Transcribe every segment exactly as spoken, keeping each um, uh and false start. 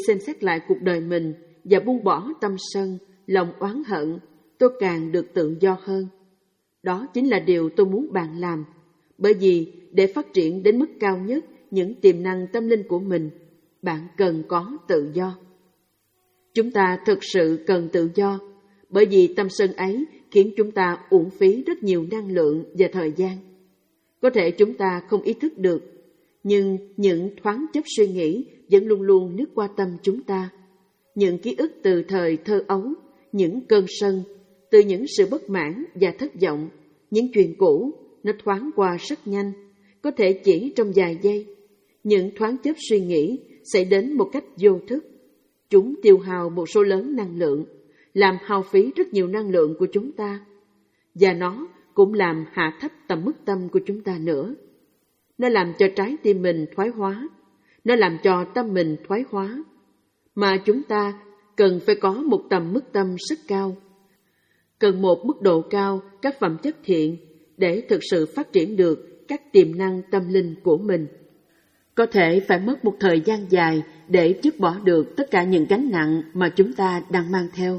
xem xét lại cuộc đời mình và buông bỏ tâm sân, lòng oán hận, tôi càng được tự do hơn. Đó chính là điều tôi muốn bạn làm, bởi vì để phát triển đến mức cao nhất những tiềm năng tâm linh của mình, bạn cần có tự do. Chúng ta thực sự cần tự do, bởi vì tâm sân ấy khiến chúng ta uổng phí rất nhiều năng lượng và thời gian. Có thể chúng ta không ý thức được, nhưng những thoáng chốc suy nghĩ vẫn luôn luôn lướt qua tâm chúng ta. Những ký ức từ thời thơ ấu, những cơn sân, từ những sự bất mãn và thất vọng, những chuyện cũ, nó thoáng qua rất nhanh, có thể chỉ trong vài giây. Những thoáng chốc suy nghĩ xảy đến một cách vô thức. Chúng tiêu hao một số lớn năng lượng, làm hao phí rất nhiều năng lượng của chúng ta. Và nó cũng làm hạ thấp tầm mức tâm của chúng ta nữa. Nó làm cho trái tim mình thoái hóa, nó làm cho tâm mình thoái hóa. Mà chúng ta cần phải có một tầm mức tâm rất cao, cần một mức độ cao các phẩm chất thiện để thực sự phát triển được các tiềm năng tâm linh của mình. Có thể phải mất một thời gian dài để dứt bỏ được tất cả những gánh nặng mà chúng ta đang mang theo.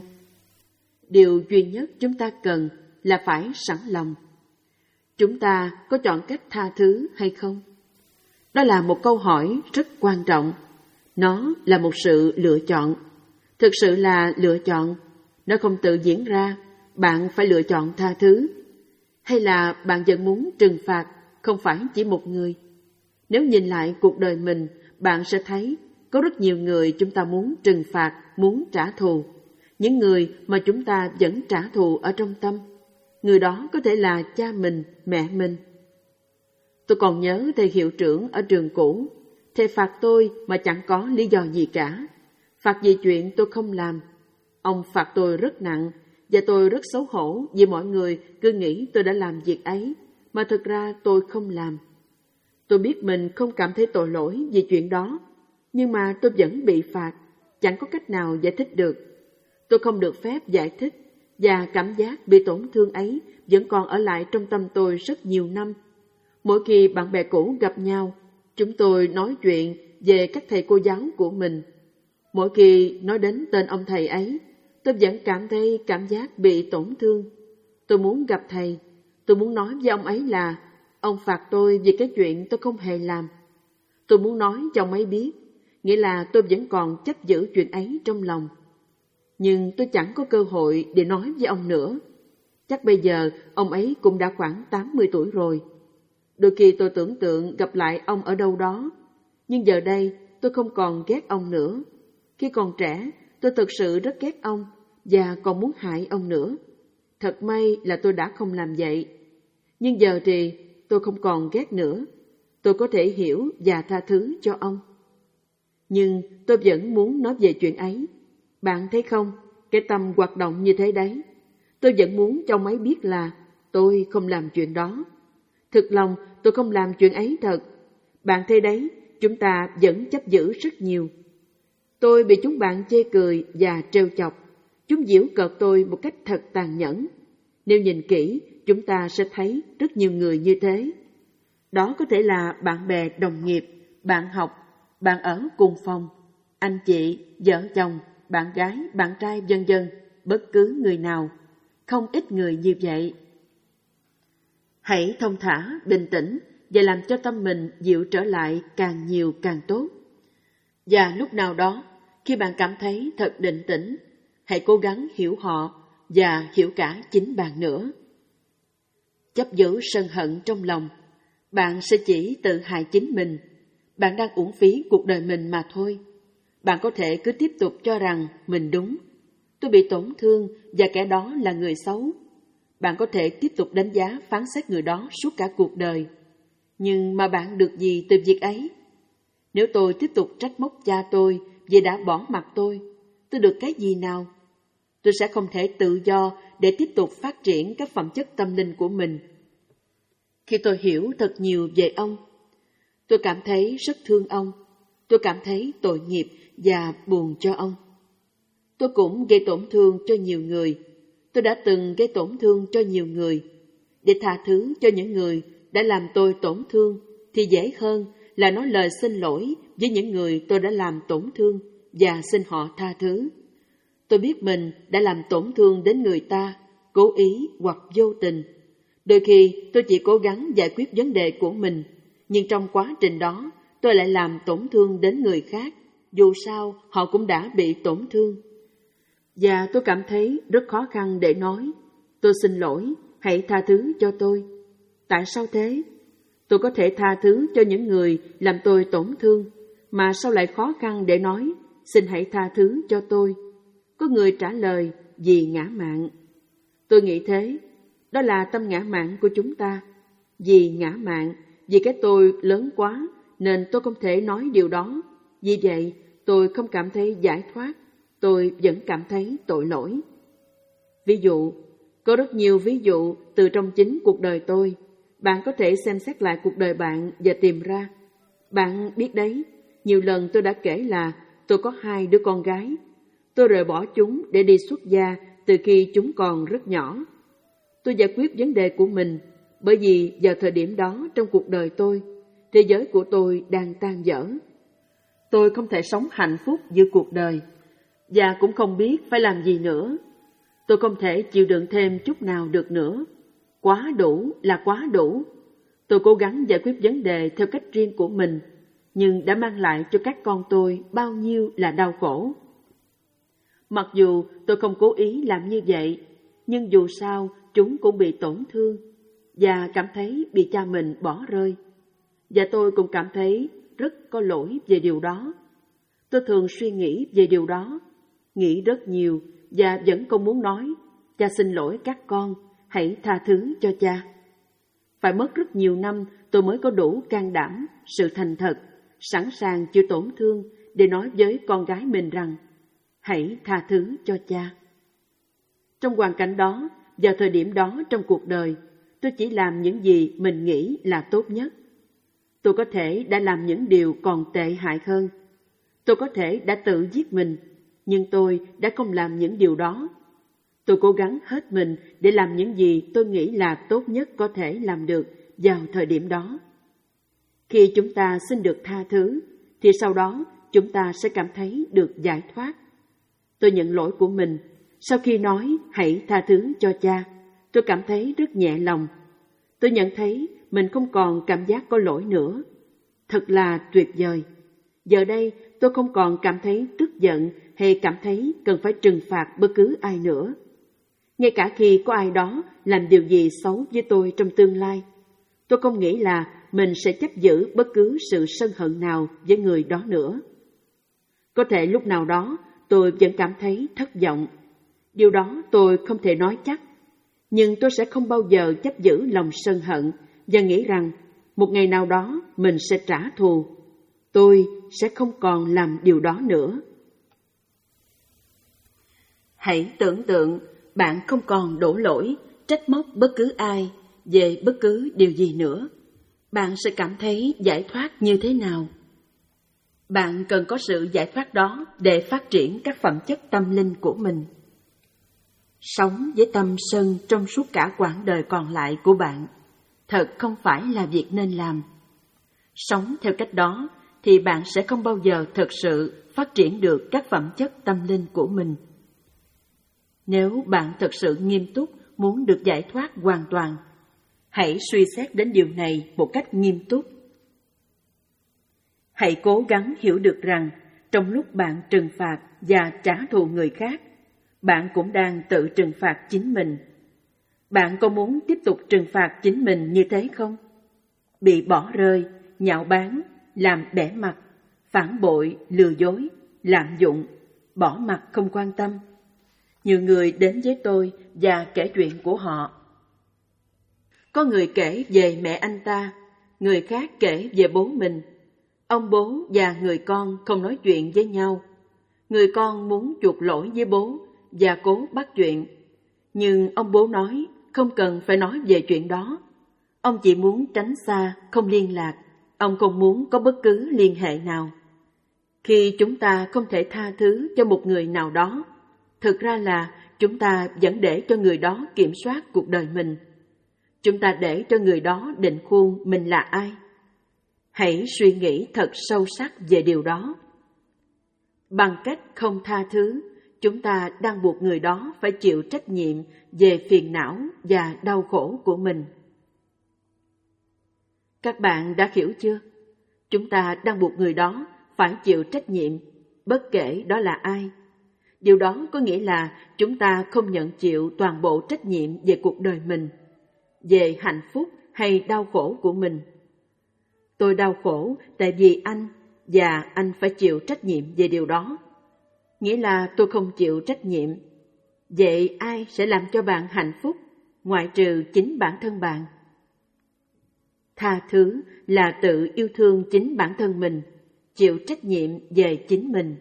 Điều duy nhất chúng ta cần là phải sẵn lòng. Chúng ta có chọn cách tha thứ hay không? Đó là một câu hỏi rất quan trọng. Nó là một sự lựa chọn. Thực sự là lựa chọn. Nó không tự diễn ra. Bạn phải lựa chọn tha thứ. Hay là bạn vẫn muốn trừng phạt không phải chỉ một người? Nếu nhìn lại cuộc đời mình, bạn sẽ thấy có rất nhiều người chúng ta muốn trừng phạt, muốn trả thù. Những người mà chúng ta vẫn trả thù ở trong tâm. Người đó có thể là cha mình, mẹ mình. Tôi còn nhớ thầy hiệu trưởng ở trường cũ. Thầy phạt tôi mà chẳng có lý do gì cả. Phạt vì chuyện tôi không làm. Ông phạt tôi rất nặng, và tôi rất xấu hổ vì mọi người cứ nghĩ tôi đã làm việc ấy, mà thực ra tôi không làm. Tôi biết mình không cảm thấy tội lỗi vì chuyện đó, nhưng mà tôi vẫn bị phạt, chẳng có cách nào giải thích được. Tôi không được phép giải thích, và cảm giác bị tổn thương ấy vẫn còn ở lại trong tâm tôi rất nhiều năm. Mỗi khi bạn bè cũ gặp nhau, chúng tôi nói chuyện về các thầy cô giáo của mình. Mỗi khi nói đến tên ông thầy ấy, tôi vẫn cảm thấy cảm giác bị tổn thương. Tôi muốn gặp thầy, tôi muốn nói với ông ấy là ông phạt tôi vì cái chuyện tôi không hề làm. Tôi muốn nói cho ông ấy biết, nghĩa là tôi vẫn còn chấp giữ chuyện ấy trong lòng. Nhưng tôi chẳng có cơ hội để nói với ông nữa. Chắc bây giờ ông ấy cũng đã khoảng tám mươi tuổi rồi. Đôi khi tôi tưởng tượng gặp lại ông ở đâu đó. Nhưng giờ đây tôi không còn ghét ông nữa. Khi còn trẻ, tôi thực sự rất ghét ông và còn muốn hại ông nữa. Thật may là tôi đã không làm vậy. Nhưng giờ thì tôi không còn ghét nữa. Tôi có thể hiểu và tha thứ cho ông. Nhưng tôi vẫn muốn nói về chuyện ấy. Bạn thấy không, cái tâm hoạt động như thế đấy. Tôi vẫn muốn cho ông ấy biết là tôi không làm chuyện đó. Thực lòng tôi không làm chuyện ấy thật. Bạn thấy đấy, chúng ta vẫn chấp giữ rất nhiều. Tôi bị chúng bạn chê cười và trêu chọc. Chúng giễu cợt tôi một cách thật tàn nhẫn. Nếu nhìn kỹ, chúng ta sẽ thấy rất nhiều người như thế. Đó có thể là bạn bè đồng nghiệp, bạn học, bạn ở cùng phòng, anh chị, vợ chồng, bạn gái, bạn trai, vân vân, bất cứ người nào. Không ít người như vậy. Hãy thông thả, bình tĩnh và làm cho tâm mình dịu trở lại càng nhiều càng tốt. Và lúc nào đó, khi bạn cảm thấy thật định tĩnh, hãy cố gắng hiểu họ và hiểu cả chính bạn nữa. Chấp giữ sân hận trong lòng, bạn sẽ chỉ tự hại chính mình. Bạn đang uổng phí cuộc đời mình mà thôi. Bạn có thể cứ tiếp tục cho rằng mình đúng. Tôi bị tổn thương và kẻ đó là người xấu. Bạn có thể tiếp tục đánh giá phán xét người đó suốt cả cuộc đời. Nhưng mà bạn được gì từ việc ấy? Nếu tôi tiếp tục trách móc cha tôi vì đã bỏ mặc tôi, tôi được cái gì nào? Tôi sẽ không thể tự do để tiếp tục phát triển các phẩm chất tâm linh của mình. Khi tôi hiểu thật nhiều về ông, tôi cảm thấy rất thương ông. Tôi cảm thấy tội nghiệp và buồn cho ông. Tôi cũng gây tổn thương cho nhiều người. Tôi đã từng gây tổn thương cho nhiều người. Để tha thứ cho những người đã làm tôi tổn thương thì dễ hơn là nói lời xin lỗi với những người tôi đã làm tổn thương và xin họ tha thứ. Tôi biết mình đã làm tổn thương đến người ta, cố ý hoặc vô tình. Đôi khi tôi chỉ cố gắng giải quyết vấn đề của mình, nhưng trong quá trình đó tôi lại làm tổn thương đến người khác, dù sao họ cũng đã bị tổn thương. Và tôi cảm thấy rất khó khăn để nói, tôi xin lỗi, hãy tha thứ cho tôi. Tại sao thế? Tôi có thể tha thứ cho những người làm tôi tổn thương, mà sao lại khó khăn để nói, xin hãy tha thứ cho tôi? Có người trả lời, vì ngã mạn. Tôi nghĩ thế, đó là tâm ngã mạn của chúng ta. Vì ngã mạn, vì cái tôi lớn quá, nên tôi không thể nói điều đó. Vì vậy, tôi không cảm thấy giải thoát, tôi vẫn cảm thấy tội lỗi. Ví dụ, có rất nhiều ví dụ từ trong chính cuộc đời tôi. Bạn có thể xem xét lại cuộc đời bạn và tìm ra. Bạn biết đấy, nhiều lần tôi đã kể là tôi có hai đứa con gái. Tôi rời bỏ chúng để đi xuất gia từ khi chúng còn rất nhỏ. Tôi giải quyết vấn đề của mình, bởi vì vào thời điểm đó trong cuộc đời tôi, thế giới của tôi đang tan vỡ. Tôi không thể sống hạnh phúc giữa cuộc đời, và cũng không biết phải làm gì nữa. Tôi không thể chịu đựng thêm chút nào được nữa. Quá đủ là quá đủ. Tôi cố gắng giải quyết vấn đề theo cách riêng của mình, nhưng đã mang lại cho các con tôi bao nhiêu là đau khổ. Mặc dù tôi không cố ý làm như vậy, nhưng dù sao chúng cũng bị tổn thương và cảm thấy bị cha mình bỏ rơi. Và tôi cũng cảm thấy rất có lỗi về điều đó. Tôi thường suy nghĩ về điều đó, nghĩ rất nhiều và vẫn không muốn nói, cha xin lỗi các con, hãy tha thứ cho cha. Phải mất rất nhiều năm tôi mới có đủ can đảm, sự thành thật, sẵn sàng chịu tổn thương để nói với con gái mình rằng, hãy tha thứ cho cha. Trong hoàn cảnh đó, vào thời điểm đó trong cuộc đời, tôi chỉ làm những gì mình nghĩ là tốt nhất. Tôi có thể đã làm những điều còn tệ hại hơn. Tôi có thể đã tự giết mình, nhưng tôi đã không làm những điều đó. Tôi cố gắng hết mình để làm những gì tôi nghĩ là tốt nhất có thể làm được vào thời điểm đó. Khi chúng ta xin được tha thứ, thì sau đó chúng ta sẽ cảm thấy được giải thoát. Tôi nhận lỗi của mình. Sau khi nói hãy tha thứ cho cha, tôi cảm thấy rất nhẹ lòng. Tôi nhận thấy mình không còn cảm giác có lỗi nữa. Thật là tuyệt vời. Giờ đây tôi không còn cảm thấy tức giận hay cảm thấy cần phải trừng phạt bất cứ ai nữa. Ngay cả khi có ai đó làm điều gì xấu với tôi trong tương lai, tôi không nghĩ là mình sẽ chấp giữ bất cứ sự sân hận nào với người đó nữa. Có thể lúc nào đó tôi vẫn cảm thấy thất vọng. Điều đó tôi không thể nói chắc. Nhưng tôi sẽ không bao giờ chấp giữ lòng sân hận và nghĩ rằng một ngày nào đó mình sẽ trả thù. Tôi sẽ không còn làm điều đó nữa. Hãy tưởng tượng bạn không còn đổ lỗi, trách móc bất cứ ai về bất cứ điều gì nữa. Bạn sẽ cảm thấy giải thoát như thế nào? Bạn cần có sự giải thoát đó để phát triển các phẩm chất tâm linh của mình. Sống với tâm sân trong suốt cả quãng đời còn lại của bạn thật không phải là việc nên làm. Sống theo cách đó thì bạn sẽ không bao giờ thực sự phát triển được các phẩm chất tâm linh của mình. Nếu bạn thực sự nghiêm túc muốn được giải thoát hoàn toàn, hãy suy xét đến điều này một cách nghiêm túc. Hãy cố gắng hiểu được rằng trong lúc bạn trừng phạt và trả thù người khác, bạn cũng đang tự trừng phạt chính mình. Bạn có muốn tiếp tục trừng phạt chính mình như thế không? Bị bỏ rơi, nhạo báng, làm bẽ mặt, phản bội, lừa dối, lạm dụng, bỏ mặt không quan tâm. Nhiều người đến với tôi và kể chuyện của họ. Có người kể về mẹ anh ta, người khác kể về bố mình. Ông bố và người con không nói chuyện với nhau. Người con muốn chuộc lỗi với bố và cố bắt chuyện. Nhưng ông bố nói không cần phải nói về chuyện đó. Ông chỉ muốn tránh xa, không liên lạc. Ông không muốn có bất cứ liên hệ nào. Khi chúng ta không thể tha thứ cho một người nào đó, thực ra là chúng ta vẫn để cho người đó kiểm soát cuộc đời mình. Chúng ta để cho người đó định khuôn mình là ai. Hãy suy nghĩ thật sâu sắc về điều đó. Bằng cách không tha thứ, chúng ta đang buộc người đó phải chịu trách nhiệm về phiền não và đau khổ của mình. Các bạn đã hiểu chưa? Chúng ta đang buộc người đó phải chịu trách nhiệm, bất kể đó là ai. Điều đó có nghĩa là chúng ta không nhận chịu toàn bộ trách nhiệm về cuộc đời mình, về hạnh phúc hay đau khổ của mình. Tôi đau khổ tại vì anh, và anh phải chịu trách nhiệm về điều đó. Nghĩa là tôi không chịu trách nhiệm. Vậy ai sẽ làm cho bạn hạnh phúc, ngoại trừ chính bản thân bạn? Tha thứ là tự yêu thương chính bản thân mình, chịu trách nhiệm về chính mình.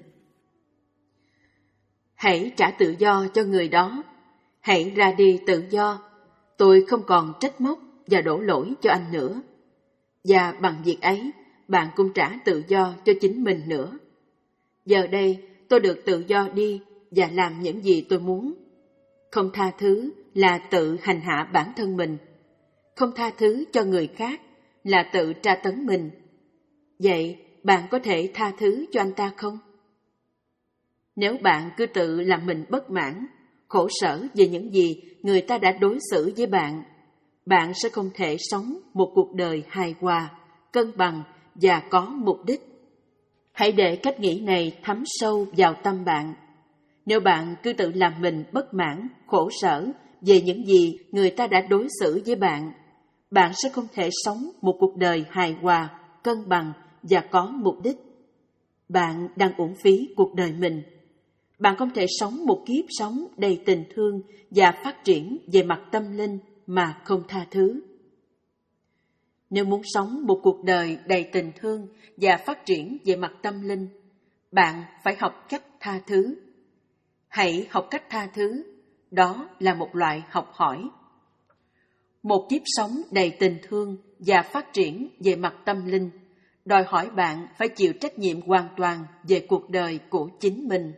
Hãy trả tự do cho người đó. Hãy ra đi tự do. Tôi không còn trách móc và đổ lỗi cho anh nữa. Và bằng việc ấy, bạn cũng trả tự do cho chính mình nữa. Giờ đây, tôi được tự do đi và làm những gì tôi muốn. Không tha thứ là tự hành hạ bản thân mình. Không tha thứ cho người khác là tự tra tấn mình. Vậy, bạn có thể tha thứ cho anh ta không? Nếu bạn cứ tự làm mình bất mãn, khổ sở về những gì người ta đã đối xử với bạn, bạn sẽ không thể sống một cuộc đời hài hòa, cân bằng và có mục đích. Hãy để cách nghĩ này thấm sâu vào tâm bạn. Nếu bạn cứ tự làm mình bất mãn, khổ sở về những gì người ta đã đối xử với bạn, bạn sẽ không thể sống một cuộc đời hài hòa, cân bằng và có mục đích. Bạn đang uổng phí cuộc đời mình. Bạn không thể sống một kiếp sống đầy tình thương và phát triển về mặt tâm linh mà không tha thứ. Nếu muốn sống một cuộc đời đầy tình thương và phát triển về mặt tâm linh, bạn phải học cách tha thứ. Hãy học cách tha thứ, đó là một loại học hỏi. Một kiếp sống đầy tình thương và phát triển về mặt tâm linh đòi hỏi bạn phải chịu trách nhiệm hoàn toàn về cuộc đời của chính mình.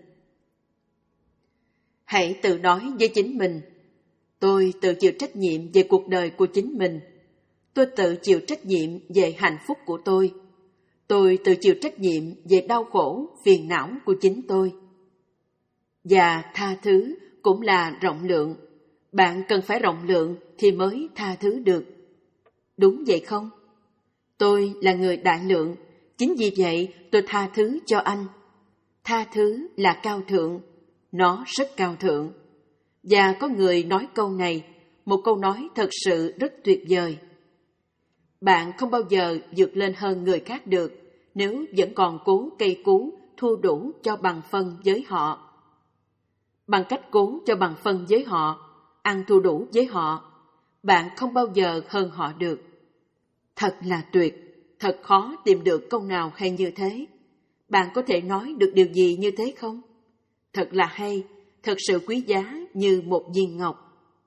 Hãy tự nói với chính mình, tôi tự chịu trách nhiệm về cuộc đời của chính mình. Tôi tự chịu trách nhiệm về hạnh phúc của tôi. Tôi tự chịu trách nhiệm về đau khổ, phiền não của chính tôi. Và tha thứ cũng là rộng lượng. Bạn cần phải rộng lượng thì mới tha thứ được. Đúng vậy không? Tôi là người đại lượng, chính vì vậy tôi tha thứ cho anh. Tha thứ là cao thượng, nó rất cao thượng. Và có người nói câu này, một câu nói thật sự rất tuyệt vời. Bạn không bao giờ vượt lên hơn người khác được nếu vẫn còn cố cây cú thua đủ cho bằng phân với họ. Bằng cách cố cho bằng phân với họ, ăn thua đủ với họ, bạn không bao giờ hơn họ được. Thật là tuyệt, thật khó tìm được câu nào hay như thế. Bạn có thể nói được điều gì như thế không? Thật là hay, thật sự quý giá như một viên ngọc.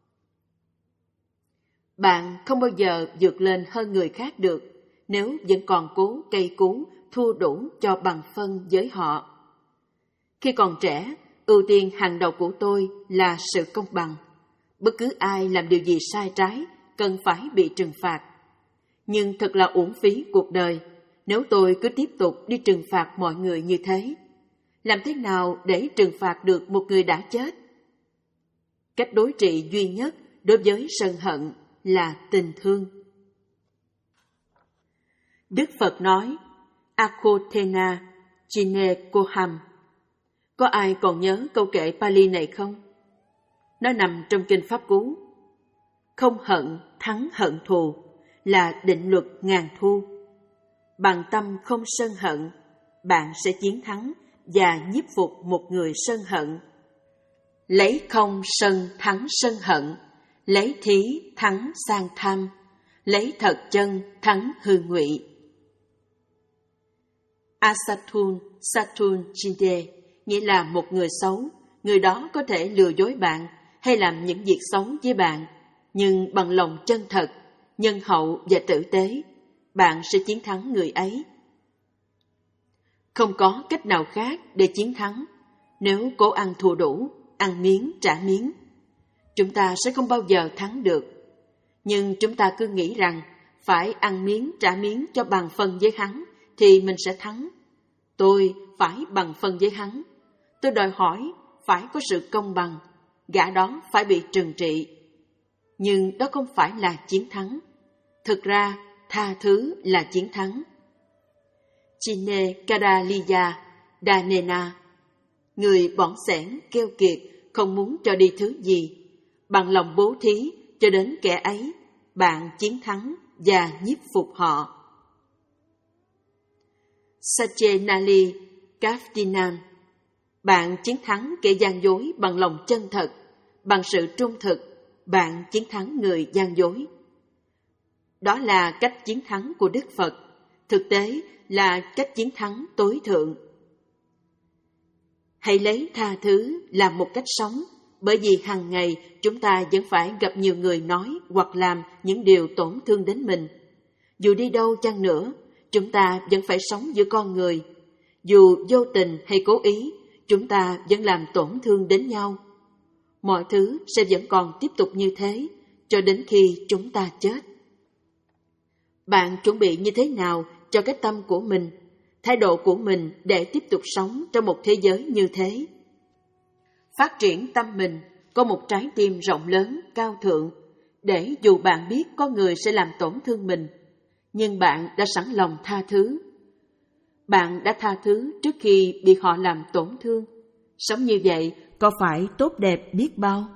Bạn không bao giờ vượt lên hơn người khác được nếu vẫn còn cố cây cú thua đủ cho bằng phân với họ. Khi còn trẻ, ưu tiên hàng đầu của tôi là sự công bằng. Bất cứ ai làm điều gì sai trái cần phải bị trừng phạt. Nhưng thật là uổng phí cuộc đời nếu tôi cứ tiếp tục đi trừng phạt mọi người như thế. Làm thế nào để trừng phạt được một người đã chết? Cách đối trị duy nhất đối với sân hận là tình thương. Đức Phật nói, Akhothena Chine Koham. Có ai còn nhớ câu kệ Pali này không? Nó nằm trong kinh Pháp Cú. Không hận thắng hận thù là định luật ngàn thu. Bằng tâm không sân hận, bạn sẽ chiến thắng và nhiếp phục một người sân hận. Lấy không sân thắng sân hận, lấy thí thắng sang tham, lấy thật chân thắng hư ngụy. Asatun Satun Chinde nghĩa là một người xấu, người đó có thể lừa dối bạn hay làm những việc xấu với bạn, nhưng bằng lòng chân thật, nhân hậu và tử tế, bạn sẽ chiến thắng người ấy. Không có cách nào khác để chiến thắng nếu cố ăn thua đủ, ăn miếng trả miếng. Chúng ta sẽ không bao giờ thắng được. Nhưng chúng ta cứ nghĩ rằng phải ăn miếng trả miếng cho bằng phân với hắn thì mình sẽ thắng. Tôi phải bằng phân với hắn. Tôi đòi hỏi phải có sự công bằng, gã đó phải bị trừng trị. Nhưng đó không phải là chiến thắng. Thực ra, tha thứ là chiến thắng. Chine Karaliya Danena, người bỏng sẻn, keo kiệt, không muốn cho đi thứ gì, bằng lòng bố thí cho đến kẻ ấy, bạn chiến thắng và nhiếp phục họ. Sachenali Kaftinan, bạn chiến thắng kẻ gian dối bằng lòng chân thật, bằng sự trung thực, bạn chiến thắng người gian dối. Đó là cách chiến thắng của Đức Phật, thực tế là cách chiến thắng tối thượng. Hãy lấy tha thứ làm một cách sống, bởi vì hàng ngày chúng ta vẫn phải gặp nhiều người nói hoặc làm những điều tổn thương đến mình. Dù đi đâu chăng nữa, chúng ta vẫn phải sống giữa con người. Dù vô tình hay cố ý, chúng ta vẫn làm tổn thương đến nhau. Mọi thứ sẽ vẫn còn tiếp tục như thế, cho đến khi chúng ta chết. Bạn chuẩn bị như thế nào cho cái tâm của mình, thái độ của mình để tiếp tục sống trong một thế giới như thế? Phát triển tâm mình có một trái tim rộng lớn, cao thượng, để dù bạn biết có người sẽ làm tổn thương mình, nhưng bạn đã sẵn lòng tha thứ. Bạn đã tha thứ trước khi bị họ làm tổn thương. Sống như vậy có phải tốt đẹp biết bao?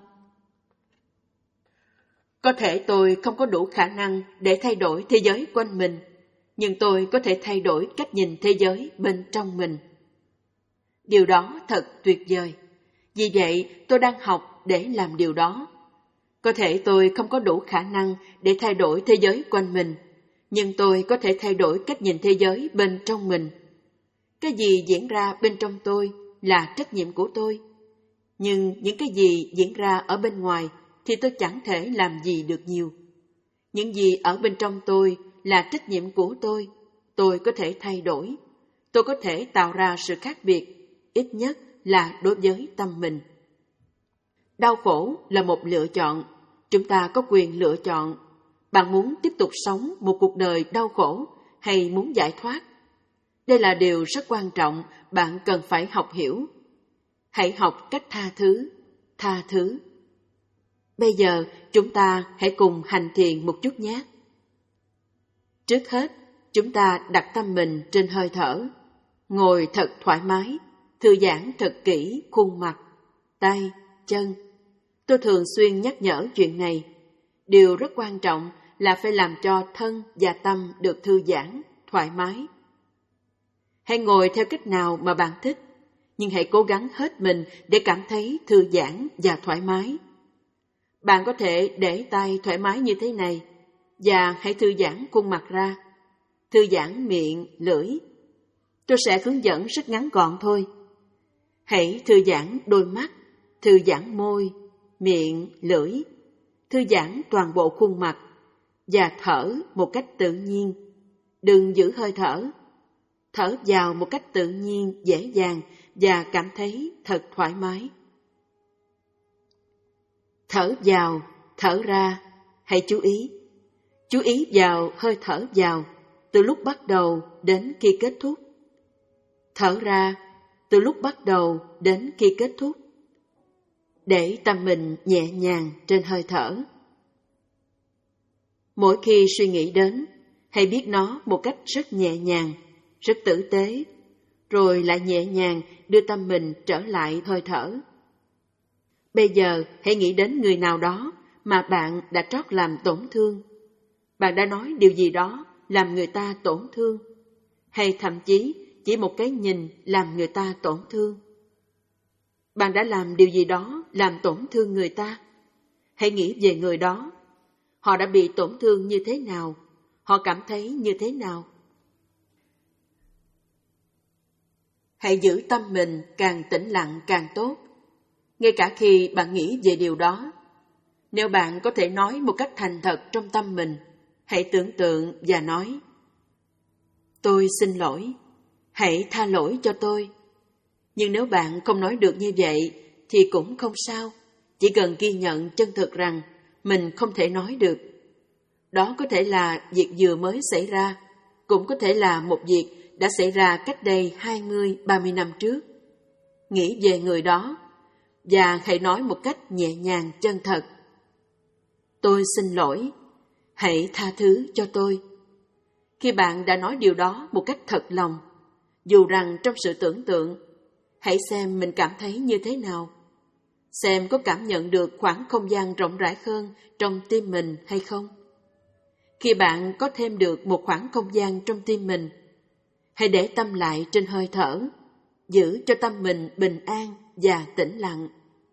Có thể tôi không có đủ khả năng để thay đổi thế giới quanh mình, nhưng tôi có thể thay đổi cách nhìn thế giới bên trong mình. Điều đó thật tuyệt vời. Vì vậy, tôi đang học để làm điều đó. Có thể tôi không có đủ khả năng để thay đổi thế giới quanh mình, nhưng tôi có thể thay đổi cách nhìn thế giới bên trong mình. Cái gì diễn ra bên trong tôi là trách nhiệm của tôi. Nhưng những cái gì diễn ra ở bên ngoài thì tôi chẳng thể làm gì được nhiều. Những gì ở bên trong tôi là trách nhiệm của tôi. Tôi có thể thay đổi. Tôi có thể tạo ra sự khác biệt, ít nhất là đối với tâm mình. Đau khổ là một lựa chọn. Chúng ta có quyền lựa chọn. Bạn muốn tiếp tục sống một cuộc đời đau khổ hay muốn giải thoát? Đây là điều rất quan trọng bạn cần phải học hiểu. Hãy học cách tha thứ, tha thứ. Bây giờ chúng ta hãy cùng hành thiền một chút nhé. Trước hết, chúng ta đặt tâm mình trên hơi thở. Ngồi thật thoải mái, thư giãn thật kỹ khuôn mặt, tay, chân. Tôi thường xuyên nhắc nhở chuyện này. Điều rất quan trọng là phải làm cho thân và tâm được thư giãn, thoải mái. Hãy ngồi theo cách nào mà bạn thích, nhưng hãy cố gắng hết mình để cảm thấy thư giãn và thoải mái. Bạn có thể để tay thoải mái như thế này, và hãy thư giãn khuôn mặt ra, thư giãn miệng, lưỡi. Tôi sẽ hướng dẫn rất ngắn gọn thôi. Hãy thư giãn đôi mắt, thư giãn môi, miệng, lưỡi, thư giãn toàn bộ khuôn mặt, và thở một cách tự nhiên. Đừng giữ hơi thở. Thở vào một cách tự nhiên, dễ dàng và cảm thấy thật thoải mái. Thở vào, thở ra, hãy chú ý. Chú ý vào hơi thở vào, từ lúc bắt đầu đến khi kết thúc. Thở ra, từ lúc bắt đầu đến khi kết thúc. Để tâm mình nhẹ nhàng trên hơi thở. Mỗi khi suy nghĩ đến, hãy biết nó một cách rất nhẹ nhàng, rất tử tế, rồi lại nhẹ nhàng đưa tâm mình trở lại hơi thở. Bây giờ hãy nghĩ đến người nào đó mà bạn đã trót làm tổn thương. Bạn đã nói điều gì đó làm người ta tổn thương, hay thậm chí chỉ một cái nhìn làm người ta tổn thương. Bạn đã làm điều gì đó làm tổn thương người ta. Hãy nghĩ về người đó. Họ đã bị tổn thương như thế nào? Họ cảm thấy như thế nào? Hãy giữ tâm mình càng tĩnh lặng càng tốt, ngay cả khi bạn nghĩ về điều đó. Nếu bạn có thể nói một cách thành thật trong tâm mình, hãy tưởng tượng và nói: tôi xin lỗi, hãy tha lỗi cho tôi. Nhưng nếu bạn không nói được như vậy thì cũng không sao, chỉ cần ghi nhận chân thực rằng mình không thể nói được. Đó có thể là việc vừa mới xảy ra, cũng có thể là một việc đã xảy ra cách đây hai mươi ba mươi năm trước. Nghĩ về người đó và hãy nói một cách nhẹ nhàng chân thật. Tôi xin lỗi, hãy tha thứ cho tôi. Khi bạn đã nói điều đó một cách thật lòng, dù rằng trong sự tưởng tượng, hãy xem mình cảm thấy như thế nào. Xem có cảm nhận được khoảng không gian rộng rãi hơn trong tim mình hay không. Khi bạn có thêm được một khoảng không gian trong tim mình, hãy để tâm lại trên hơi thở, giữ cho tâm mình bình an và tĩnh lặng.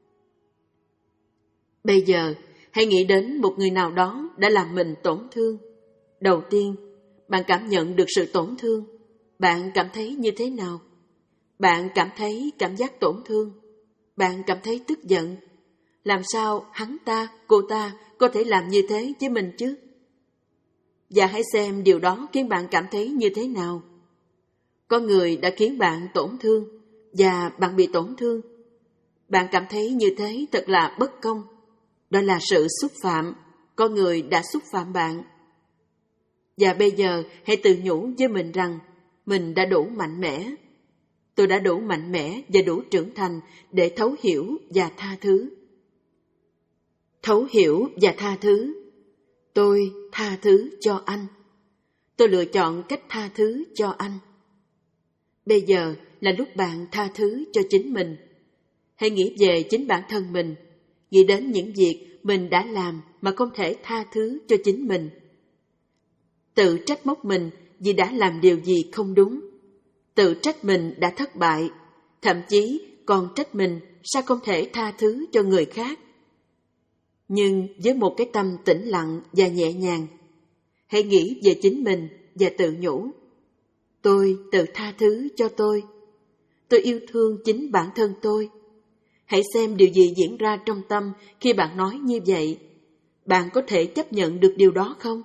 Bây giờ, hãy nghĩ đến một người nào đó đã làm mình tổn thương. Đầu tiên, bạn cảm nhận được sự tổn thương. Bạn cảm thấy như thế nào? Bạn cảm thấy cảm giác tổn thương. Bạn cảm thấy tức giận. Làm sao hắn ta, cô ta có thể làm như thế với mình chứ? Và hãy xem điều đó khiến bạn cảm thấy như thế nào. Có người đã khiến bạn tổn thương và bạn bị tổn thương. Bạn cảm thấy như thế thật là bất công. Đó là sự xúc phạm. Có người đã xúc phạm bạn. Và bây giờ hãy tự nhủ với mình rằng mình đã đủ mạnh mẽ. Tôi đã đủ mạnh mẽ và đủ trưởng thành để thấu hiểu và tha thứ. Thấu hiểu và tha thứ. Tôi tha thứ cho anh. Tôi lựa chọn cách tha thứ cho anh. Bây giờ là lúc bạn tha thứ cho chính mình. Hãy nghĩ về chính bản thân mình. Nghĩ đến những việc mình đã làm mà không thể tha thứ cho chính mình. Tự trách móc mình vì đã làm điều gì không đúng. Tự trách mình đã thất bại. Thậm chí còn trách mình sao không thể tha thứ cho người khác. Nhưng với một cái tâm tĩnh lặng và nhẹ nhàng, hãy nghĩ về chính mình và tự nhủ. Tôi tự tha thứ cho tôi. Tôi yêu thương chính bản thân tôi. Hãy xem điều gì diễn ra trong tâm khi bạn nói như vậy. Bạn có thể chấp nhận được điều đó không?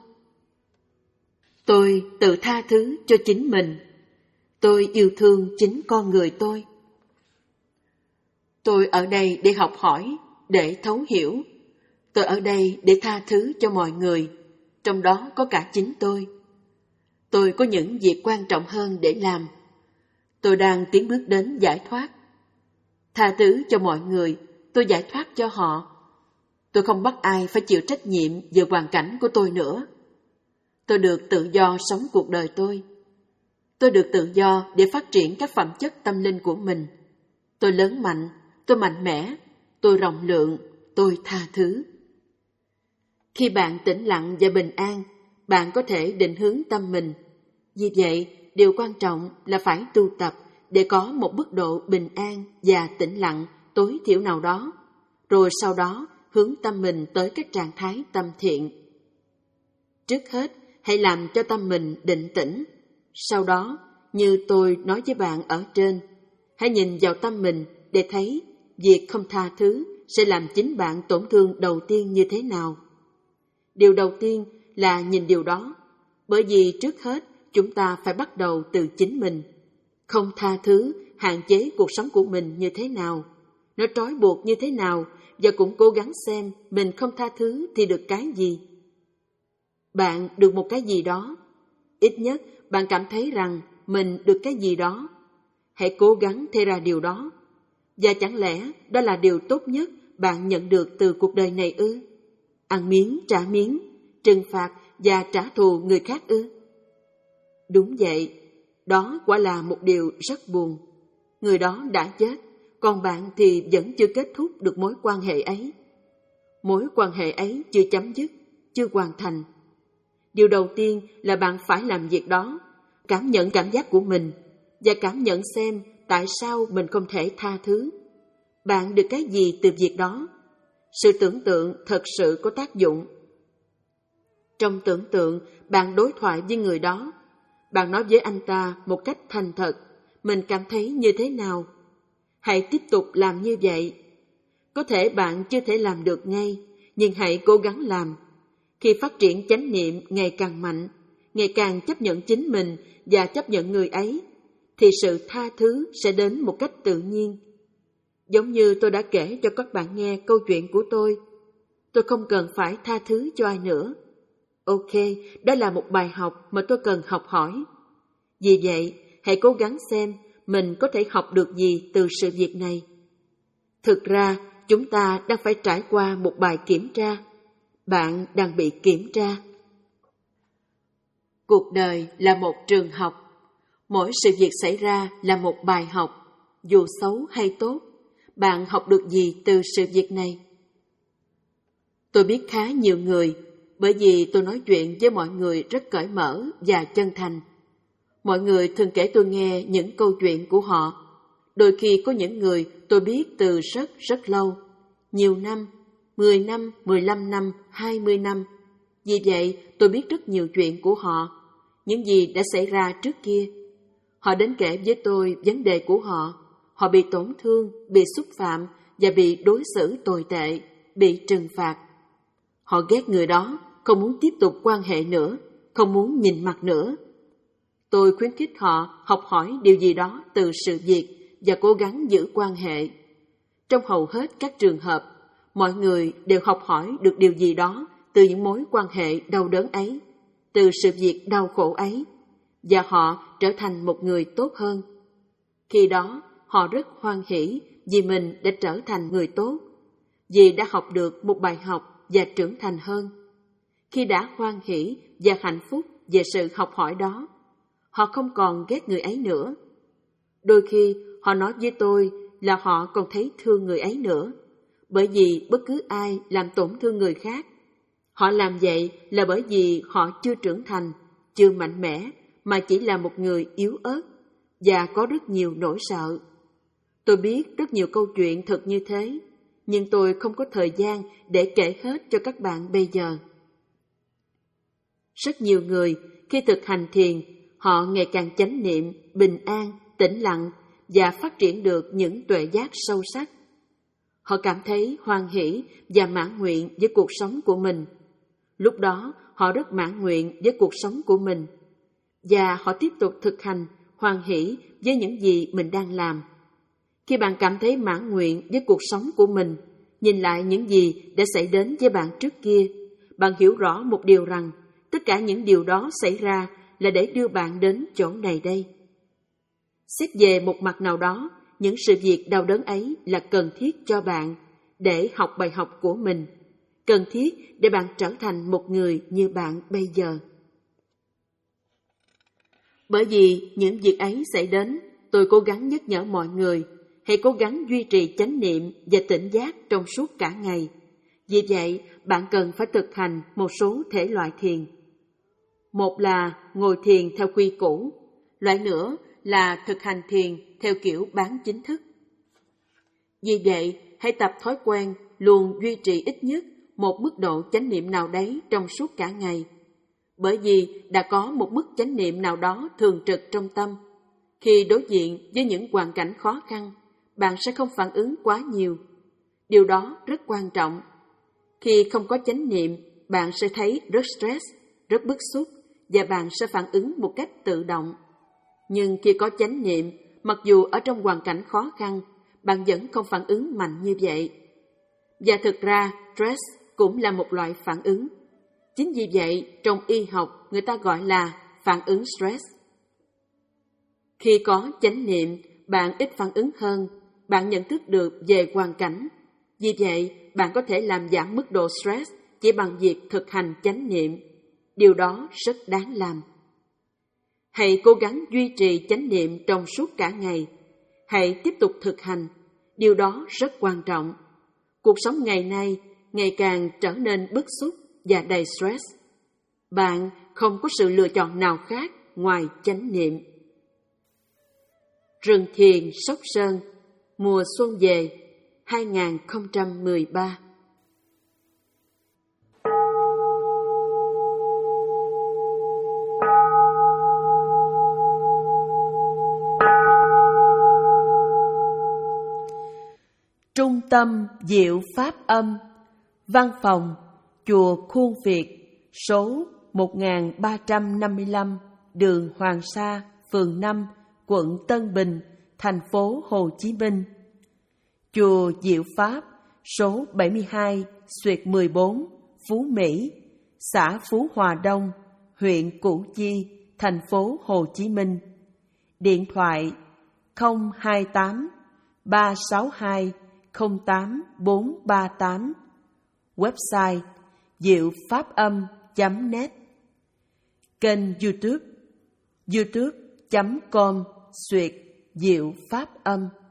Tôi tự tha thứ cho chính mình. Tôi yêu thương chính con người tôi. Tôi ở đây để học hỏi, để thấu hiểu. Tôi ở đây để tha thứ cho mọi người, trong đó có cả chính tôi. Tôi có những việc quan trọng hơn để làm. Tôi đang tiến bước đến giải thoát. Tha thứ cho mọi người, tôi giải thoát cho họ. Tôi không bắt ai phải chịu trách nhiệm về hoàn cảnh của tôi nữa. Tôi được tự do sống cuộc đời tôi. Tôi được tự do để phát triển các phẩm chất tâm linh của mình. Tôi lớn mạnh, tôi mạnh mẽ, tôi rộng lượng, tôi tha thứ. Khi bạn tĩnh lặng và bình an, bạn có thể định hướng tâm mình. Vì vậy, điều quan trọng là phải tu tập để có một mức độ bình an và tĩnh lặng tối thiểu nào đó, rồi sau đó hướng tâm mình tới các trạng thái tâm thiện. Trước hết, hãy làm cho tâm mình định tĩnh. Sau đó, như tôi nói với bạn ở trên, hãy nhìn vào tâm mình để thấy việc không tha thứ sẽ làm chính bạn tổn thương đầu tiên như thế nào. Điều đầu tiên là nhìn điều đó, bởi vì trước hết chúng ta phải bắt đầu từ chính mình. Không tha thứ hạn chế cuộc sống của mình như thế nào, nó trói buộc như thế nào, và cũng cố gắng xem mình không tha thứ thì được cái gì. Bạn được một cái gì đó, ít nhất bạn cảm thấy rằng mình được cái gì đó. Hãy cố gắng thay ra điều đó. Và chẳng lẽ đó là điều tốt nhất bạn nhận được từ cuộc đời này ư? Ăn miếng trả miếng, trừng phạt và trả thù người khác ư? Đúng vậy, đó quả là một điều rất buồn. Người đó đã chết, còn bạn thì vẫn chưa kết thúc được mối quan hệ ấy. Mối quan hệ ấy chưa chấm dứt, chưa hoàn thành. Điều đầu tiên là bạn phải làm việc đó, cảm nhận cảm giác của mình và cảm nhận xem tại sao mình không thể tha thứ. Bạn được cái gì từ việc đó? Sự tưởng tượng thật sự có tác dụng. Trong tưởng tượng, bạn đối thoại với người đó. Bạn nói với anh ta một cách thành thật, mình cảm thấy như thế nào. Hãy tiếp tục làm như vậy. Có thể bạn chưa thể làm được ngay, nhưng hãy cố gắng làm. Khi phát triển chánh niệm ngày càng mạnh, ngày càng chấp nhận chính mình và chấp nhận người ấy, thì sự tha thứ sẽ đến một cách tự nhiên. Giống như tôi đã kể cho các bạn nghe câu chuyện của tôi. Tôi không cần phải tha thứ cho ai nữa. Ok, đó là một bài học mà tôi cần học hỏi. Vì vậy, hãy cố gắng xem mình có thể học được gì từ sự việc này. Thực ra, chúng ta đang phải trải qua một bài kiểm tra. Bạn đang bị kiểm tra. Cuộc đời là một trường học. Mỗi sự việc xảy ra là một bài học. Dù xấu hay tốt, bạn học được gì từ sự việc này? Tôi biết khá nhiều người, bởi vì tôi nói chuyện với mọi người rất cởi mở và chân thành. Mọi người thường kể tôi nghe những câu chuyện của họ. Đôi khi có những người tôi biết từ rất rất lâu, nhiều năm, mười năm, mười lăm năm, hai mươi năm. Vì vậy, tôi biết rất nhiều chuyện của họ, những gì đã xảy ra trước kia. Họ đến kể với tôi vấn đề của họ. Họ bị tổn thương, bị xúc phạm và bị đối xử tồi tệ, bị trừng phạt. Họ ghét người đó, không muốn tiếp tục quan hệ nữa, không muốn nhìn mặt nữa. Tôi khuyến khích họ học hỏi điều gì đó từ sự việc và cố gắng giữ quan hệ. Trong hầu hết các trường hợp, mọi người đều học hỏi được điều gì đó từ những mối quan hệ đau đớn ấy, từ sự việc đau khổ ấy, và họ trở thành một người tốt hơn. Khi đó, họ rất hoan hỉ vì mình đã trở thành người tốt, vì đã học được một bài học và trưởng thành hơn. Khi đã hoan hỉ và hạnh phúc về sự học hỏi đó, họ không còn ghét người ấy nữa. Đôi khi họ nói với tôi là họ còn thấy thương người ấy nữa, bởi vì bất cứ ai làm tổn thương người khác, họ làm vậy là bởi vì họ chưa trưởng thành, chưa mạnh mẽ, mà chỉ là một người yếu ớt và có rất nhiều nỗi sợ. Tôi biết rất nhiều câu chuyện thật như thế, nhưng tôi không có thời gian để kể hết cho các bạn bây giờ. Rất nhiều người khi thực hành thiền, họ ngày càng chánh niệm, bình an, tĩnh lặng và phát triển được những tuệ giác sâu sắc. Họ cảm thấy hoan hỷ và mãn nguyện với cuộc sống của mình. Lúc đó, họ rất mãn nguyện với cuộc sống của mình. Và họ tiếp tục thực hành hoan hỷ với những gì mình đang làm. Khi bạn cảm thấy mãn nguyện với cuộc sống của mình, nhìn lại những gì đã xảy đến với bạn trước kia, bạn hiểu rõ một điều rằng tất cả những điều đó xảy ra là để đưa bạn đến chỗ này đây. Xét về một mặt nào đó, những sự việc đau đớn ấy là cần thiết cho bạn để học bài học của mình, cần thiết để bạn trở thành một người như bạn bây giờ. Bởi vì những việc ấy xảy đến, tôi cố gắng nhắc nhở mọi người hãy cố gắng duy trì chánh niệm và tỉnh giác trong suốt cả ngày. Vì vậy, bạn cần phải thực hành một số thể loại thiền. Một là ngồi thiền theo quy củ, loại nữa là thực hành thiền theo kiểu bán chính thức. Vì vậy, hãy tập thói quen luôn duy trì ít nhất một mức độ chánh niệm nào đấy trong suốt cả ngày. Bởi vì đã có một mức chánh niệm nào đó thường trực trong tâm. Khi đối diện với những hoàn cảnh khó khăn, bạn sẽ không phản ứng quá nhiều. Điều đó rất quan trọng. Khi không có chánh niệm, bạn sẽ thấy rất stress, rất bức xúc và bạn sẽ phản ứng một cách tự động. Nhưng khi có chánh niệm, mặc dù ở trong hoàn cảnh khó khăn, bạn vẫn không phản ứng mạnh như vậy. Và thực ra, stress cũng là một loại phản ứng. Chính vì vậy, trong y học, người ta gọi là phản ứng stress. Khi có chánh niệm, bạn ít phản ứng hơn, bạn nhận thức được về hoàn cảnh. Vì vậy, bạn có thể làm giảm mức độ stress chỉ bằng việc thực hành chánh niệm. Điều đó rất đáng làm. Hãy cố gắng duy trì chánh niệm trong suốt cả ngày. Hãy tiếp tục thực hành. Điều đó rất quan trọng. Cuộc sống ngày nay ngày càng trở nên bức xúc và đầy stress. Bạn không có sự lựa chọn nào khác ngoài chánh niệm. Rừng thiền Sóc Sơn, mùa xuân về, hai không một ba. Trung tâm Diệu Pháp Âm, Văn phòng Chùa Khuôn Việt, số một nghìn ba trăm năm mươi lăm, đường Hoàng Sa, phường năm, quận Tân Bình, thành phố Hồ Chí Minh. Chùa Diệu Pháp, số bảy mươi hai, xuyệt mười bốn, Phú Mỹ, xã Phú Hòa Đông, huyện Củ Chi, thành phố Hồ Chí Minh. điện thoại không hai tám ba sáu hai không tám bốn ba tám, website diệu pháp âm chấm net, kênh YouTube youtube chấm com xuyệt diệu pháp âm.